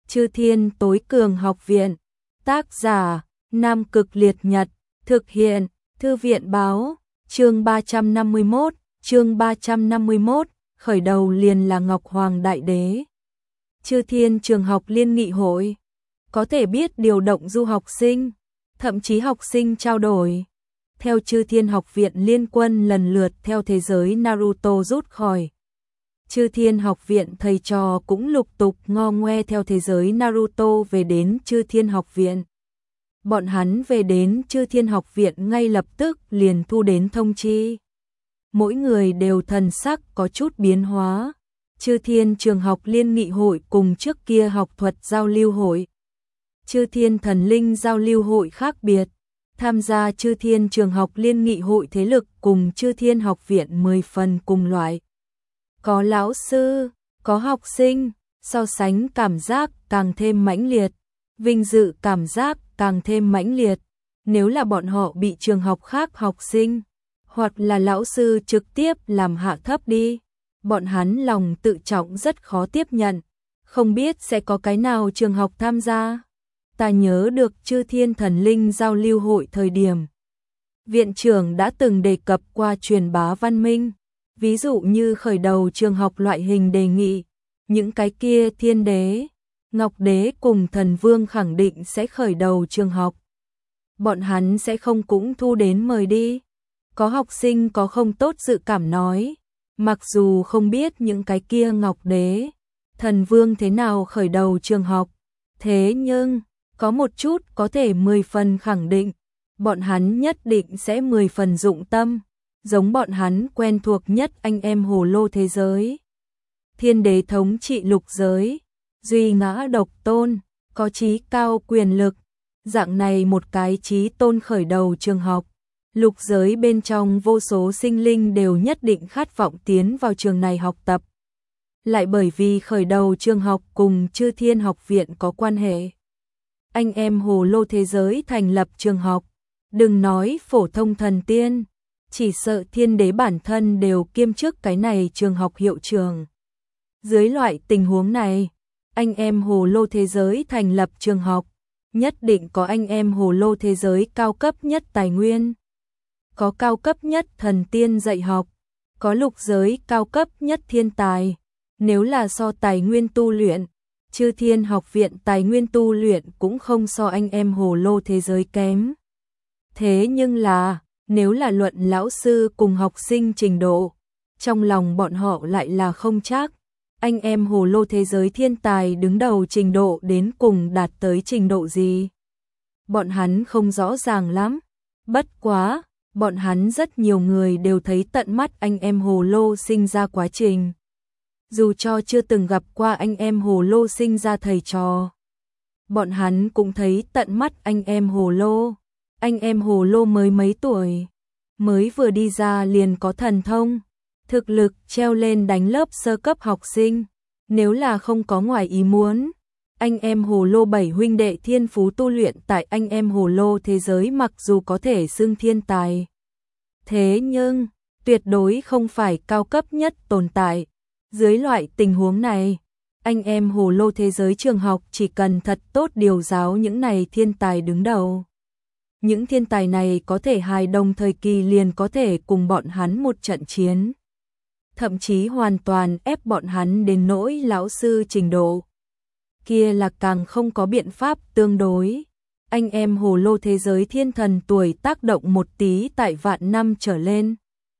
Chư Thiên Tối Cường Học Viện. Tác giả: Nam Cực Liệt Nhật. Thực hiện: Thư viện báo. Chương 351, khởi đầu liền là Ngọc Hoàng Đại Đế. Chư Thiên Trường học Liên nghị hội có thể biết điều động du học sinh, thậm chí học sinh trao đổi. Theo Chư Thiên Học Viện liên quân lần lượt theo thế giới Naruto rút khỏi. Chư Thiên Học Viện thầy trò cũng lục tục ngo ngoe theo thế giới Naruto về đến Chư Thiên Học Viện. Bọn hắn về đến Chư Thiên Học Viện ngay lập tức liền thu đến thông chi. Mỗi người đều thần sắc có chút biến hóa. Chư Thiên Trường học Liên nghị hội cùng trước kia học thuật giao lưu hội, Chư Thiên Thần linh giao lưu hội khác biệt. Tham gia Chư Thiên Trường học Liên nghị hội thế lực cùng Chư Thiên Học Viện 10 phần cùng loại. Có lão sư, có học sinh, so sánh cảm giác càng thêm mãnh liệt, vinh dự cảm giác càng thêm mãnh liệt. Nếu là bọn họ bị trường học khác học sinh, hoặc là lão sư trực tiếp làm hạ thấp đi, bọn hắn lòng tự trọng rất khó tiếp nhận, không biết sẽ có cái nào trường học tham gia. Ta nhớ được Chư Thiên Thần linh giao lưu hội thời điểm, viện trưởng đã từng đề cập qua truyền bá văn minh, ví dụ như khởi đầu trường học loại hình đề nghị, những cái kia Thiên Đế, Ngọc Đế cùng Thần Vương khẳng định sẽ khởi đầu trường học. Bọn hắn sẽ không cũng thu đến mời đi. Có học sinh có không tốt dự cảm nói, mặc dù không biết những cái kia Ngọc Đế, Thần Vương thế nào khởi đầu trường học, thế nhưng có một chút có thể 10 phần khẳng định, bọn hắn nhất định sẽ 10 phần dụng tâm, giống bọn hắn quen thuộc nhất anh em hồ lô thế giới. Thiên Đế thống trị lục giới, duy ngã độc tôn, có chí cao quyền lực, dạng này một cái chí tôn khởi đầu trường học. Lục giới bên trong vô số sinh linh đều nhất định khát vọng tiến vào trường này học tập. Lại bởi vì khởi đầu trường học cùng Chư Thiên Học Viện có quan hệ. Anh em hồ lô thế giới thành lập trường học, đừng nói phổ thông thần tiên, chỉ sợ Thiên Đế bản thân đều kiêm chức cái này trường học hiệu trưởng. Dưới loại tình huống này, anh em hồ lô thế giới thành lập trường học, nhất định có anh em hồ lô thế giới cao cấp nhất tài nguyên. Có cao cấp nhất thần tiên dạy học, có lục giới cao cấp nhất thiên tài. Nếu là so tài nguyên tu luyện, Chư Thiên Học Viện tài nguyên tu luyện cũng không so anh em hồ lô thế giới kém. Thế nhưng là, nếu là luận lão sư cùng học sinh trình độ, trong lòng bọn họ lại là không chắc. Anh em hồ lô thế giới thiên tài đứng đầu trình độ đến cùng đạt tới trình độ gì? Bọn hắn không rõ ràng lắm. Bất quá, bọn hắn rất nhiều người đều thấy tận mắt anh em hồ lô sinh ra quá trình. Dù cho chưa từng gặp qua anh em hồ lô sinh ra thầy trò, bọn hắn cũng thấy tận mắt anh em hồ lô. Anh em hồ lô mới mấy tuổi, mới vừa đi ra liền có thần thông, thực lực treo lên đánh lớp sơ cấp học sinh. Nếu là không có ngoài ý muốn, anh em hồ lô 7 huynh đệ thiên phú tu luyện tại anh em hồ lô thế giới mặc dù có thể xưng thiên tài, thế nhưng tuyệt đối không phải cao cấp nhất tồn tại. Dưới loại tình huống này, anh em hồ lô thế giới trường học chỉ cần thật tốt điều giáo những này thiên tài đứng đầu. Những thiên tài này có thể hài đồng thời kỳ liền có thể cùng bọn hắn một trận chiến. Thậm chí hoàn toàn ép bọn hắn đến nỗi lão sư trình độ. Kia là càng không có biện pháp tương đối. Anh em hồ lô thế giới thiên thần tuổi tác động một tí tại vạn năm trở lên.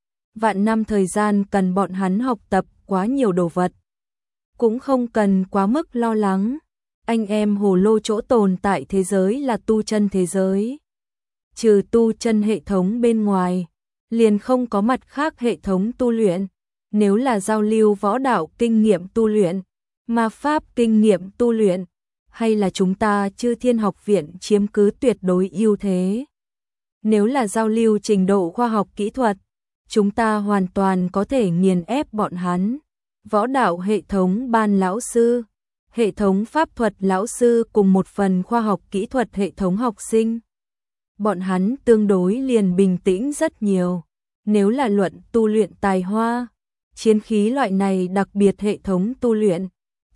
Vạn năm thời gian cần bọn hắn học tập quá nhiều đồ vật. Cũng không cần quá mức lo lắng. Anh em hồ lô chỗ tồn tại thế giới là tu chân thế giới. Trừ tu chân hệ thống bên ngoài, liền không có mặt khác hệ thống tu luyện. Nếu là giao lưu võ đạo kinh nghiệm tu luyện, ma pháp kinh nghiệm tu luyện, hay là chúng ta Chư Thiên Học Viện chiếm cứ tuyệt đối ưu thế. Nếu là giao lưu trình độ khoa học kỹ thuật, chúng ta hoàn toàn có thể nghiền ép bọn hắn. Võ đạo hệ thống ban lão sư, hệ thống pháp thuật lão sư cùng một phần khoa học kỹ thuật hệ thống học sinh. Bọn hắn tương đối liền bình tĩnh rất nhiều. Nếu là luận tu luyện tài hoa, chiến khí loại này đặc biệt hệ thống tu luyện,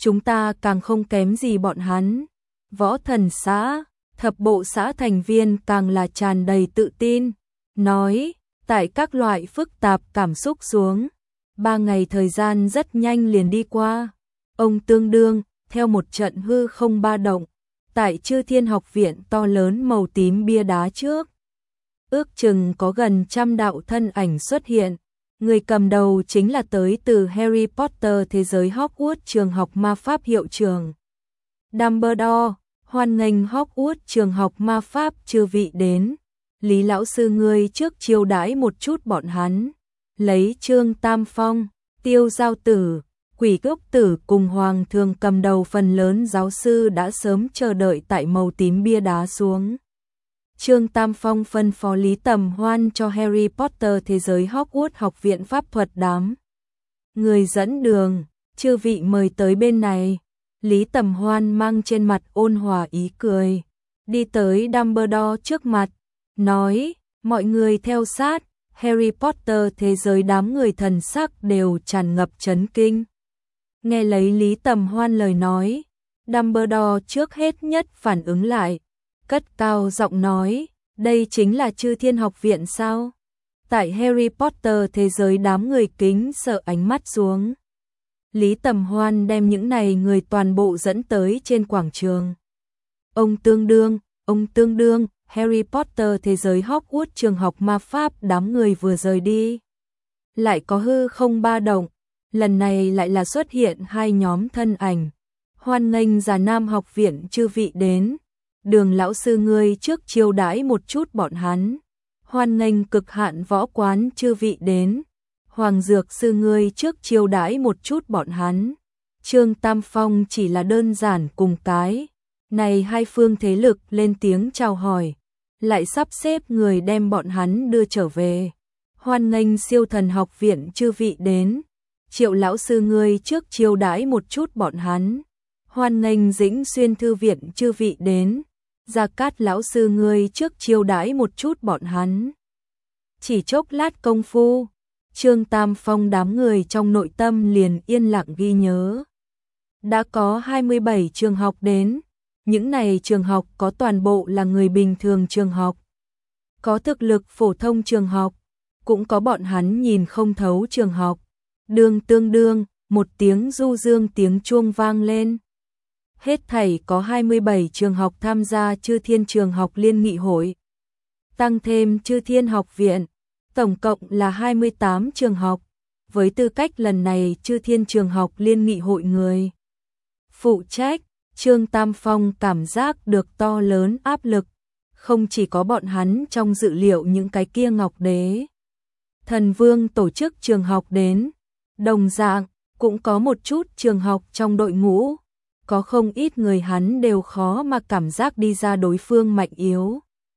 chúng ta càng không kém gì bọn hắn. Võ thần xã, thập bộ xã thành viên càng là tràn đầy tự tin, nói, tại các loại phức tạp cảm xúc xuống, 3 ngày thời gian rất nhanh liền đi qua. Ông tương đương, theo một trận hư không ba động, tại Chư Thiên Học Viện to lớn màu tím bia đá trước. Ước chừng có gần 100 đạo thân ảnh xuất hiện, người cầm đầu chính là tới từ Harry Potter thế giới Hogwarts trường học ma pháp hiệu trưởng. Dumbledore, hoan nghênh Hogwarts trường học ma pháp chư vị đến. Lý lão sư ngươi trước chiêu đãi một chút bọn hắn. Lấy Trương Tam Phong, Tiêu Giao Tử, Quỷ Cốc Tử cùng Hoàng Thường cầm đầu phần lớn giáo sư đã sớm chờ đợi tại màu tím bia đá xuống. Trương Tam Phong phân phó Lý Tầm Hoan cho Harry Potter thế giới Hogwarts học viện pháp thuật đám người dẫn đường, chư vị mời tới bên này. Lý Tầm Hoan mang trên mặt ôn hòa ý cười, đi tới Dumbledore trước mặt, nói, mọi người theo sát. Harry Potter thế giới đám người thần sắc đều tràn ngập chấn kinh. Nghe lấy Lý Tầm Hoan lời nói, Dumbledore trước hết nhất phản ứng lại, cất cao giọng nói, đây chính là Chư Thiên Học Viện sao? Tại Harry Potter thế giới đám người kính sợ ánh mắt xuống. Lý Tầm Hoan đem những này người toàn bộ dẫn tới trên quảng trường. Ông tương đương, Harry Potter thế giới Hogwarts trường học ma pháp đám người vừa rời đi. Lại có hư không ba động, lần này lại là xuất hiện 2 nhóm thân ảnh. Hoan nghênh Già Nam học viện chư vị đến. Đường lão sư ngươi trước chiêu đãi một chút bọn hắn. Hoan nghênh Cực Hạn võ quán chư vị đến. Hoàng dược sư ngươi trước chiêu đãi một chút bọn hắn. Trương Tam Phong chỉ là đơn giản cùng cái này 2 phương thế lực lên tiếng chào hỏi, lại sắp xếp người đem bọn hắn đưa trở về. Hoan nghênh Siêu Thần học viện chư vị đến. Triệu lão sư ngươi trước chiêu đãi một chút bọn hắn. Hoan nghênh Dĩnh Xuyên thư viện chư vị đến. Gia Cát lão sư ngươi trước chiêu đãi một chút bọn hắn. Chỉ chốc lát công phu, Trương Tam Phong đám người trong nội tâm liền yên lặng ghi nhớ. Đã có 27 trường học đến, những này trường học có toàn bộ là người bình thường trường học, có thực lực phổ thông trường học, cũng có bọn hắn nhìn không thấu trường học. Tương đương, một tiếng du dương tiếng chuông vang lên. Hết thảy có 27 trường học tham gia Chư Thiên trường học liên nghị hội. Tăng thêm Chư Thiên học viện, tổng cộng là 28 trường học. Với tư cách lần này Chư Thiên trường học liên nghị hội người phụ trách, Trương Tam Phong cảm giác được to lớn áp lực. Không chỉ có bọn hắn trong dự liệu những cái kia Ngọc Đế, Thần Vương tổ chức trường học đến, đồng dạng cũng có một chút trường học trong đội ngũ. Có không ít người hắn đều khó mà cảm giác đi ra đối phương mạnh yếu.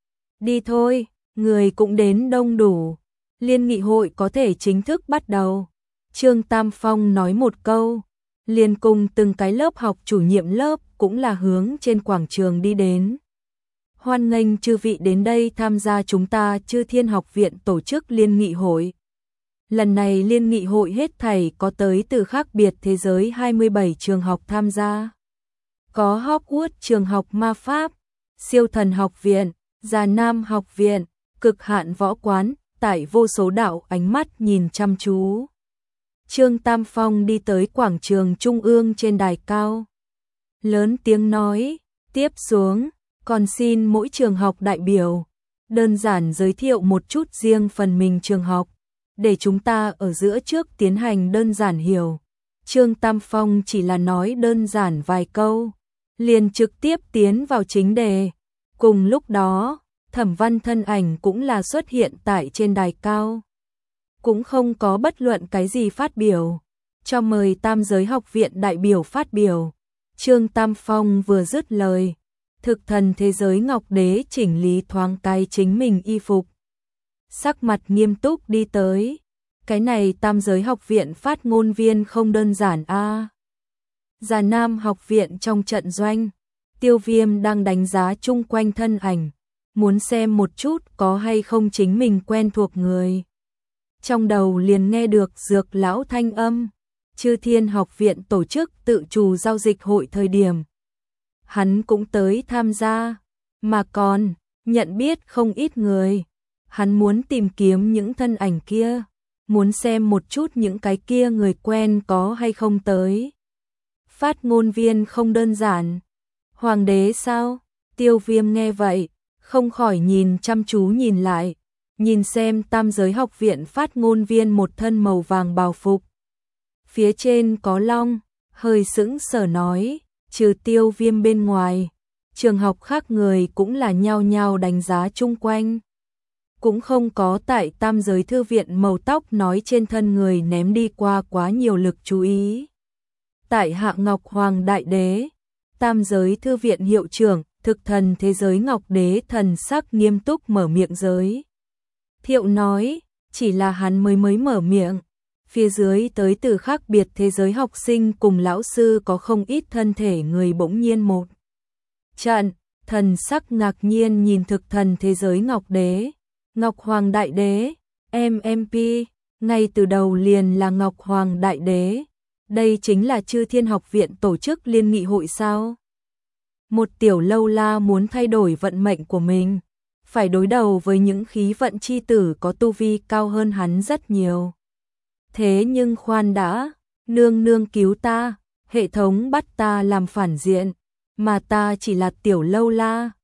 Đi thôi, người cũng đến đông đủ. Liên nghị hội có thể chính thức bắt đầu. Trương Tam Phong nói một câu, liền cùng từng cái lớp học chủ nhiệm lớp cũng là hướng trên quảng trường đi đến. Hoan nghênh chư vị đến đây tham gia chúng ta Chư Thiên học viện tổ chức liên nghị hội. Lần này liên nghị hội hết thảy có tới từ khác biệt thế giới 27 trường học tham gia. Có Hogwarts trường học ma pháp, Siêu Thần học viện, Già Nam học viện, Cực Hạn võ quán, tại vô số đạo ánh mắt nhìn chăm chú. Trương Tam Phong đi tới quảng trường trung ương trên đài cao. Lớn tiếng nói, tiếp xuống, còn xin mỗi trường học đại biểu, đơn giản giới thiệu một chút riêng phần mình trường học, để chúng ta ở giữa trước tiến hành đơn giản hiểu. Trương Tam Phong chỉ là nói đơn giản vài câu, liền trực tiếp tiến vào chính đề. Cùng lúc đó, Thẩm Văn thân ảnh cũng là xuất hiện tại trên đài cao. Cũng không có bất luận cái gì phát biểu, cho mời Tam giới học viện đại biểu phát biểu. Trương Tam Phong vừa dứt lời, Thực Thần thế giới Ngọc Đế chỉnh lý thoáng cái chính mình y phục, sắc mặt nghiêm túc đi tới. Cái này Tam giới học viện phát ngôn viên không đơn giản a. Già Nam học viện trong trận doanh, Tiêu Viêm đang đánh giá chung quanh thân ảnh, muốn xem một chút có hay không chính mình quen thuộc người. Trong đầu liền nghe được Dược lão thanh âm, Chư Thiên Học viện tổ chức tự chủ giao dịch hội thời điểm. Hắn cũng tới tham gia, mà còn nhận biết không ít người. Hắn muốn tìm kiếm những thân ảnh kia, muốn xem một chút những cái kia người quen có hay không tới. Phát ngôn viên không đơn giản. Hoàng đế sao? Tiêu Viêm nghe vậy, không khỏi nhìn chăm chú nhìn lại, nhìn xem Tam Giới Học viện phát ngôn viên một thân màu vàng bào phục. Phía trên có long, hơi sững sờ nói, trừ Tiêu Viêm bên ngoài, trường học khác người cũng là nhao nhao đánh giá chung quanh. Cũng không có tại Tam Giới Thư viện màu tóc nói trên thân người ném đi qua quá nhiều lực chú ý. Tại Hạ Ngọc Hoàng Đại Đế, Tam Giới Thư viện hiệu trưởng, thực thần thế giới Ngọc Đế thần sắc nghiêm túc mở miệng giới. Thiệu nói, chỉ là hắn mới mở miệng. Phía dưới tới từ khác biệt thế giới học sinh cùng lão sư có không ít thân thể người bỗng nhiên một trận, thần sắc ngạc nhiên nhìn thực thần thế giới Ngọc Đế. Ngọc Hoàng Đại Đế, MMP, ngay từ đầu liền là Ngọc Hoàng Đại Đế. Đây chính là Chư Thiên Học viện tổ chức liên nghị hội sao? Một tiểu lâu la muốn thay đổi vận mệnh của mình, phải đối đầu với những khí vận chi tử có tu vi cao hơn hắn rất nhiều. Thế nhưng khoan đã, nương nương cứu ta, hệ thống bắt ta làm phản diện, mà ta chỉ là tiểu lâu la,